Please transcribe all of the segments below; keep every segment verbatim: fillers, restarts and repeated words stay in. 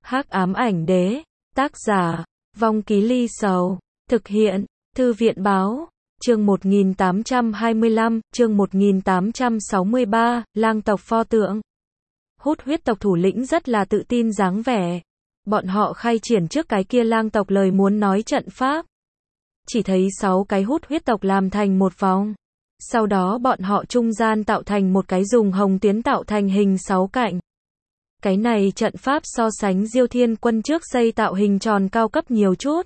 Hắc ám ảnh đế, tác giả, Vong Ký Ly Sầu, thực hiện, Thư viện báo, chương một nghìn tám trăm hai mươi lăm, chương một nghìn tám trăm sáu mươi ba, lang tộc pho tượng. Hút huyết tộc thủ lĩnh rất là tự tin dáng vẻ. Bọn họ khai triển trước cái kia lang tộc lời muốn nói trận pháp. Chỉ thấy sáu cái hút huyết tộc làm thành một vòng. Sau đó bọn họ trung gian tạo thành một cái dùng hồng tuyến tạo thành hình sáu cạnh. Cái này trận pháp so sánh Diêu Thiên Quân trước xây tạo hình tròn cao cấp nhiều chút.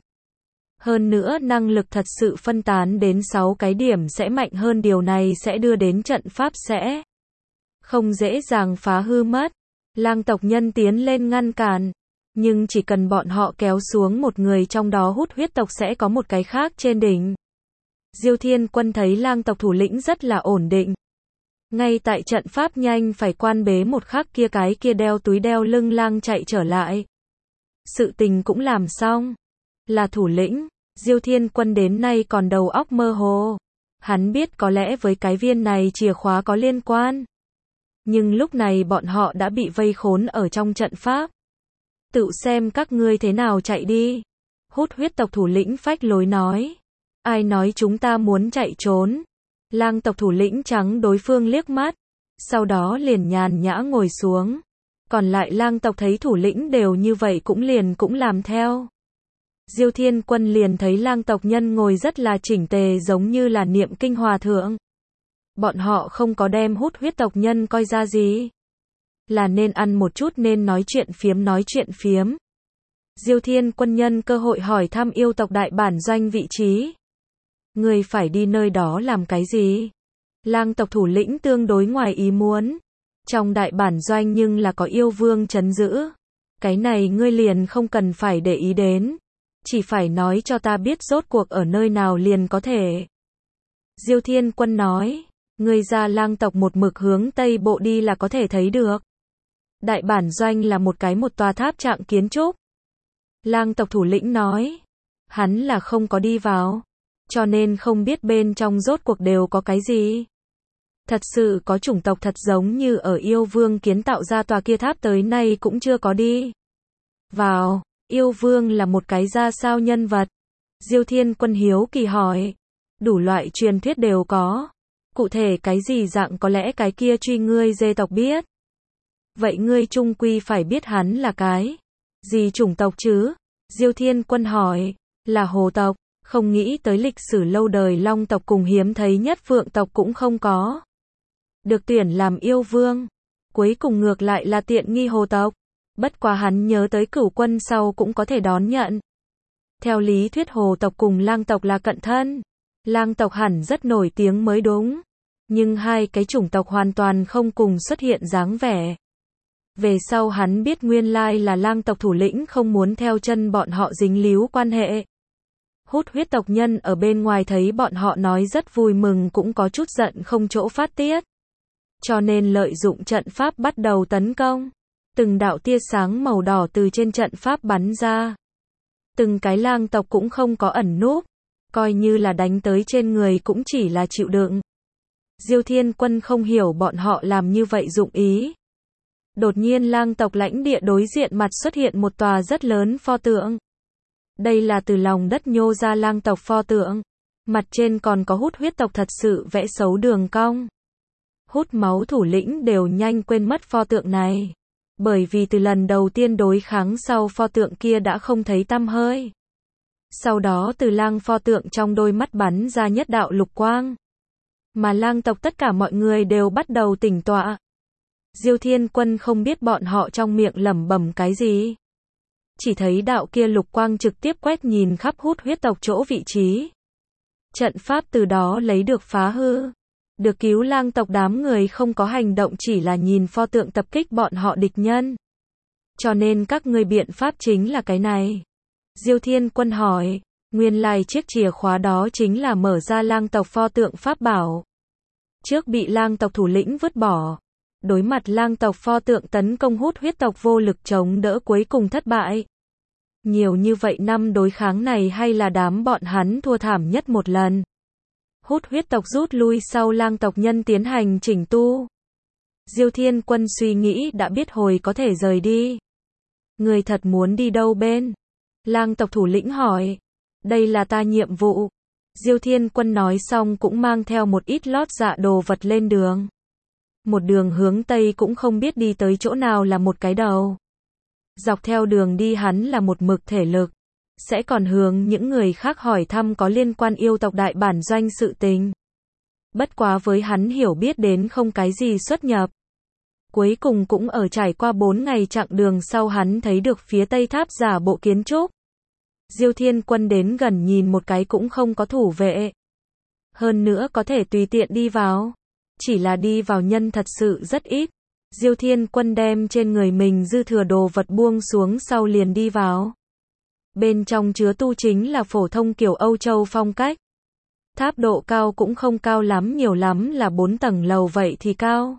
Hơn nữa năng lực thật sự phân tán đến sáu cái điểm sẽ mạnh hơn, điều này sẽ đưa đến trận pháp sẽ không dễ dàng phá hư mất. Lang tộc nhân tiến lên ngăn cản, nhưng chỉ cần bọn họ kéo xuống một người trong đó hút huyết tộc sẽ có một cái khác trên đỉnh. Diêu Thiên Quân thấy lang tộc thủ lĩnh rất là ổn định. Ngay tại trận pháp nhanh phải quan bế một khắc kia, cái kia đeo túi đeo lưng lang chạy trở lại. Sự tình cũng làm xong. Là thủ lĩnh, Diêu Thiên Quân đến nay còn đầu óc mơ hồ. Hắn biết có lẽ với cái viên này chìa khóa có liên quan. Nhưng lúc này bọn họ đã bị vây khốn ở trong trận pháp. Tự xem các ngươi thế nào chạy đi. Hút huyết tộc thủ lĩnh phách lối nói. Ai nói chúng ta muốn chạy trốn? Lang tộc thủ lĩnh trắng đối phương liếc mắt. Sau đó liền nhàn nhã ngồi xuống. Còn lại lang tộc thấy thủ lĩnh đều như vậy cũng liền cũng làm theo. Diêu Thiên Quân liền thấy lang tộc nhân ngồi rất là chỉnh tề giống như là niệm kinh hòa thượng. Bọn họ không có đem hút huyết tộc nhân coi ra gì. Là nên ăn một chút nên nói chuyện phiếm nói chuyện phiếm. Diêu Thiên Quân nhân cơ hội hỏi thăm yêu tộc đại bản doanh vị trí. Người phải đi nơi đó làm cái gì? Lang tộc thủ lĩnh tương đối ngoài ý muốn. Trong đại bản doanh nhưng là có yêu vương trấn giữ. Cái này ngươi liền không cần phải để ý đến. Chỉ phải nói cho ta biết rốt cuộc ở nơi nào liền có thể. Diêu Thiên Quân nói. Ngươi ra lang tộc một mực hướng tây bộ đi là có thể thấy được. Đại bản doanh là một cái một tòa tháp trạng kiến trúc. Lang tộc thủ lĩnh nói. Hắn là không có đi vào. Cho nên không biết bên trong rốt cuộc đều có cái gì. Thật sự có chủng tộc thật giống như ở yêu vương kiến tạo ra tòa kia tháp tới nay cũng chưa có đi vào. Yêu vương là một cái ra sao nhân vật? Diêu Thiên Quân hiếu kỳ hỏi. Đủ loại truyền thuyết đều có. Cụ thể cái gì dạng có lẽ cái kia truy ngươi dê tộc biết. Vậy ngươi chung quy phải biết hắn là cái gì chủng tộc chứ? Diêu Thiên Quân hỏi. Là hồ tộc. Không nghĩ tới lịch sử lâu đời long tộc cùng hiếm thấy nhất phượng tộc cũng không có được tuyển làm yêu vương. Cuối cùng ngược lại là tiện nghi hồ tộc. Bất quá hắn nhớ tới cửu quân sau cũng có thể đón nhận. Theo lý thuyết hồ tộc cùng lang tộc là cận thân. Lang tộc hẳn rất nổi tiếng mới đúng. Nhưng hai cái chủng tộc hoàn toàn không cùng xuất hiện dáng vẻ. Về sau hắn biết nguyên lai là lang tộc thủ lĩnh không muốn theo chân bọn họ dính líu quan hệ. Hút huyết tộc nhân ở bên ngoài thấy bọn họ nói rất vui mừng cũng có chút giận không chỗ phát tiết. Cho nên lợi dụng trận pháp bắt đầu tấn công. Từng đạo tia sáng màu đỏ từ trên trận pháp bắn ra. Từng cái lang tộc cũng không có ẩn núp. Coi như là đánh tới trên người cũng chỉ là chịu đựng. Diêu Thiên Quân không hiểu bọn họ làm như vậy dụng ý. Đột nhiên lang tộc lãnh địa đối diện mặt xuất hiện một tòa rất lớn pho tượng. Đây là từ lòng đất nhô ra lang tộc pho tượng. Mặt trên còn có hút huyết tộc thật sự vẽ xấu đường cong. Hút máu thủ lĩnh đều nhanh quên mất pho tượng này. Bởi vì từ lần đầu tiên đối kháng sau pho tượng kia đã không thấy tăm hơi. Sau đó từ lang pho tượng trong đôi mắt bắn ra nhất đạo lục quang. Mà lang tộc tất cả mọi người đều bắt đầu tỉnh tọa. Diêu Thiên Quân không biết bọn họ trong miệng lẩm bẩm cái gì. Chỉ thấy đạo kia lục quang trực tiếp quét nhìn khắp hút huyết tộc chỗ vị trí. Trận pháp từ đó lấy được phá hư. Được cứu lang tộc đám người không có hành động, chỉ là nhìn pho tượng tập kích bọn họ địch nhân. Cho nên các ngươi biện pháp chính là cái này. Diêu Thiên Quân hỏi. Nguyên lai chiếc chìa khóa đó chính là mở ra lang tộc pho tượng pháp bảo. Trước bị lang tộc thủ lĩnh vứt bỏ. Đối mặt lang tộc pho tượng tấn công hút huyết tộc vô lực chống đỡ cuối cùng thất bại. Nhiều như vậy năm đối kháng này hay là đám bọn hắn thua thảm nhất một lần. Hút huyết tộc rút lui sau lang tộc nhân tiến hành chỉnh tu. Diêu Thiên Quân suy nghĩ đã biết hồi có thể rời đi. Người thật muốn đi đâu bên? Lang tộc thủ lĩnh hỏi. Đây là ta nhiệm vụ. Diêu Thiên Quân nói xong cũng mang theo một ít lót dạ đồ vật lên đường. Một đường hướng Tây cũng không biết đi tới chỗ nào là một cái đầu. Dọc theo đường đi hắn là một mực thể lực. Sẽ còn hướng những người khác hỏi thăm có liên quan yêu tộc đại bản doanh sự tình. Bất quá với hắn hiểu biết đến không cái gì xuất nhập. Cuối cùng cũng ở trải qua bốn ngày chặng đường sau hắn thấy được phía tây tháp giả bộ kiến trúc. Diêu Thiên Quân đến gần nhìn một cái cũng không có thủ vệ. Hơn nữa có thể tùy tiện đi vào. Chỉ là đi vào nhân thật sự rất ít. Diêu Thiên Quân đem trên người mình dư thừa đồ vật buông xuống sau liền đi vào. Bên trong chứa tu chính là phổ thông kiểu Âu Châu phong cách. Tháp độ cao cũng không cao lắm, nhiều lắm là bốn tầng lầu vậy thì cao.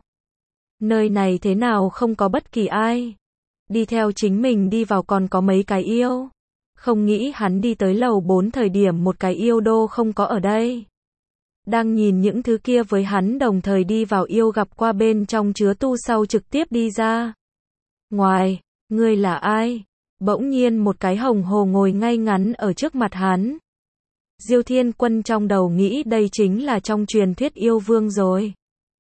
Nơi này thế nào không có bất kỳ ai. Đi theo chính mình đi vào còn có mấy cái yêu. Không nghĩ hắn đi tới lầu bốn thời điểm một cái yêu đô không có ở đây. Đang nhìn những thứ kia với hắn đồng thời đi vào yêu gặp qua bên trong chứa tu sau trực tiếp đi ra. Ngoài, ngươi là ai? Bỗng nhiên một cái hồng hồ ngồi ngay ngắn ở trước mặt hắn. Diêu Thiên Quân trong đầu nghĩ đây chính là trong truyền thuyết yêu vương rồi.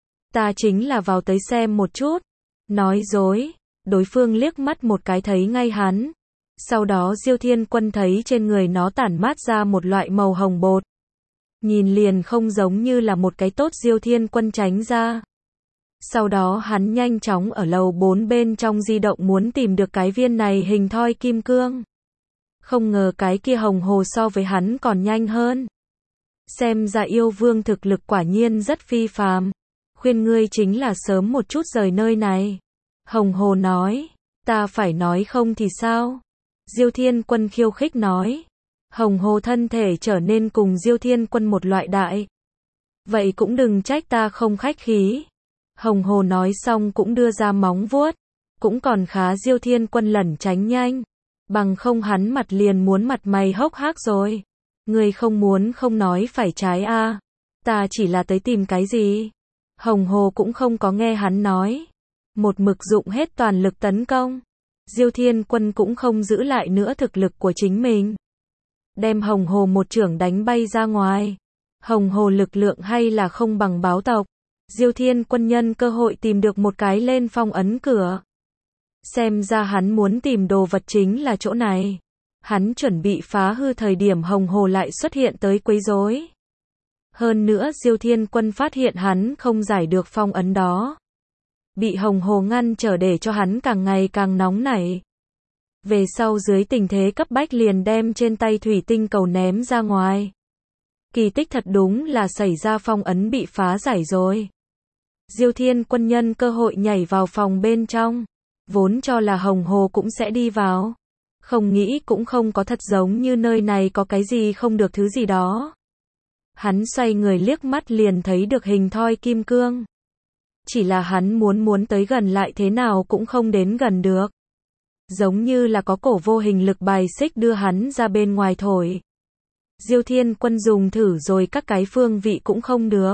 Ta chính là vào tới xem một chút. Nói dối, đối phương liếc mắt một cái thấy ngay hắn. Sau đó Diêu Thiên Quân thấy trên người nó tản mát ra một loại màu hồng bột. Nhìn liền không giống như là một cái tốt, Diêu Thiên Quân tránh ra. Sau đó hắn nhanh chóng ở lầu bốn bên trong di động muốn tìm được cái viên này hình thoi kim cương. Không ngờ cái kia hồng hồ so với hắn còn nhanh hơn. Xem ra yêu vương thực lực quả nhiên rất phi phàm. Khuyên ngươi chính là sớm một chút rời nơi này. Hồng hồ nói, ta phải nói không thì sao? Diêu Thiên Quân khiêu khích nói. Hồng hồ thân thể trở nên cùng Diêu Thiên Quân một loại đại. Vậy cũng đừng trách ta không khách khí. Hồng hồ nói xong cũng đưa ra móng vuốt. Cũng còn khá Diêu Thiên Quân lẩn tránh nhanh. Bằng không hắn mặt liền muốn mặt mày hốc hác rồi. Ngươi không muốn không nói phải trái a. À. Ta chỉ là tới tìm cái gì? Hồng hồ cũng không có nghe hắn nói. Một mực dụng hết toàn lực tấn công. Diêu Thiên Quân cũng không giữ lại nữa thực lực của chính mình. Đem hồng hồ một chưởng đánh bay ra ngoài. Hồng hồ lực lượng hay là không bằng báo tộc. Diêu Thiên Quân nhân cơ hội tìm được một cái lên phong ấn cửa. Xem ra hắn muốn tìm đồ vật chính là chỗ này. Hắn chuẩn bị phá hư thời điểm hồng hồ lại xuất hiện tới quấy rối. Hơn nữa Diêu Thiên Quân phát hiện hắn không giải được phong ấn đó. Bị hồng hồ ngăn trở để cho hắn càng ngày càng nóng nảy. Về sau dưới tình thế cấp bách liền đem trên tay thủy tinh cầu ném ra ngoài. Kỳ tích thật đúng là xảy ra, phong ấn bị phá giải rồi. Diêu Thiên Quân nhân cơ hội nhảy vào phòng bên trong. Vốn cho là hồng hồ cũng sẽ đi vào. Không nghĩ cũng không có, thật giống như nơi này có cái gì không được thứ gì đó. Hắn xoay người liếc mắt liền thấy được hình thoi kim cương. Chỉ là hắn muốn muốn tới gần lại thế nào cũng không đến gần được. Giống như là có cổ vô hình lực bài xích đưa hắn ra bên ngoài thổi. Diêu Thiên Quân dùng thử rồi các cái phương vị cũng không được.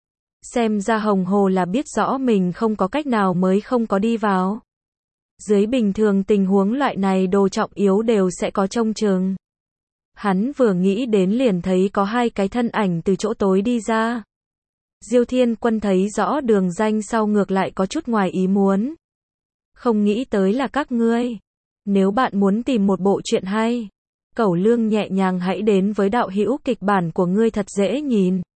Xem ra hồng hồ là biết rõ mình không có cách nào mới không có đi vào. Dưới bình thường tình huống loại này đồ trọng yếu đều sẽ có trông chừng. Hắn vừa nghĩ đến liền thấy có hai cái thân ảnh từ chỗ tối đi ra. Diêu Thiên Quân thấy rõ đường danh sau ngược lại có chút ngoài ý muốn. Không nghĩ tới là các ngươi. Nếu bạn muốn tìm một bộ truyện hay, Cẩu Lương nhẹ nhàng hãy đến với đạo hữu kịch bản của ngươi thật dễ nhìn.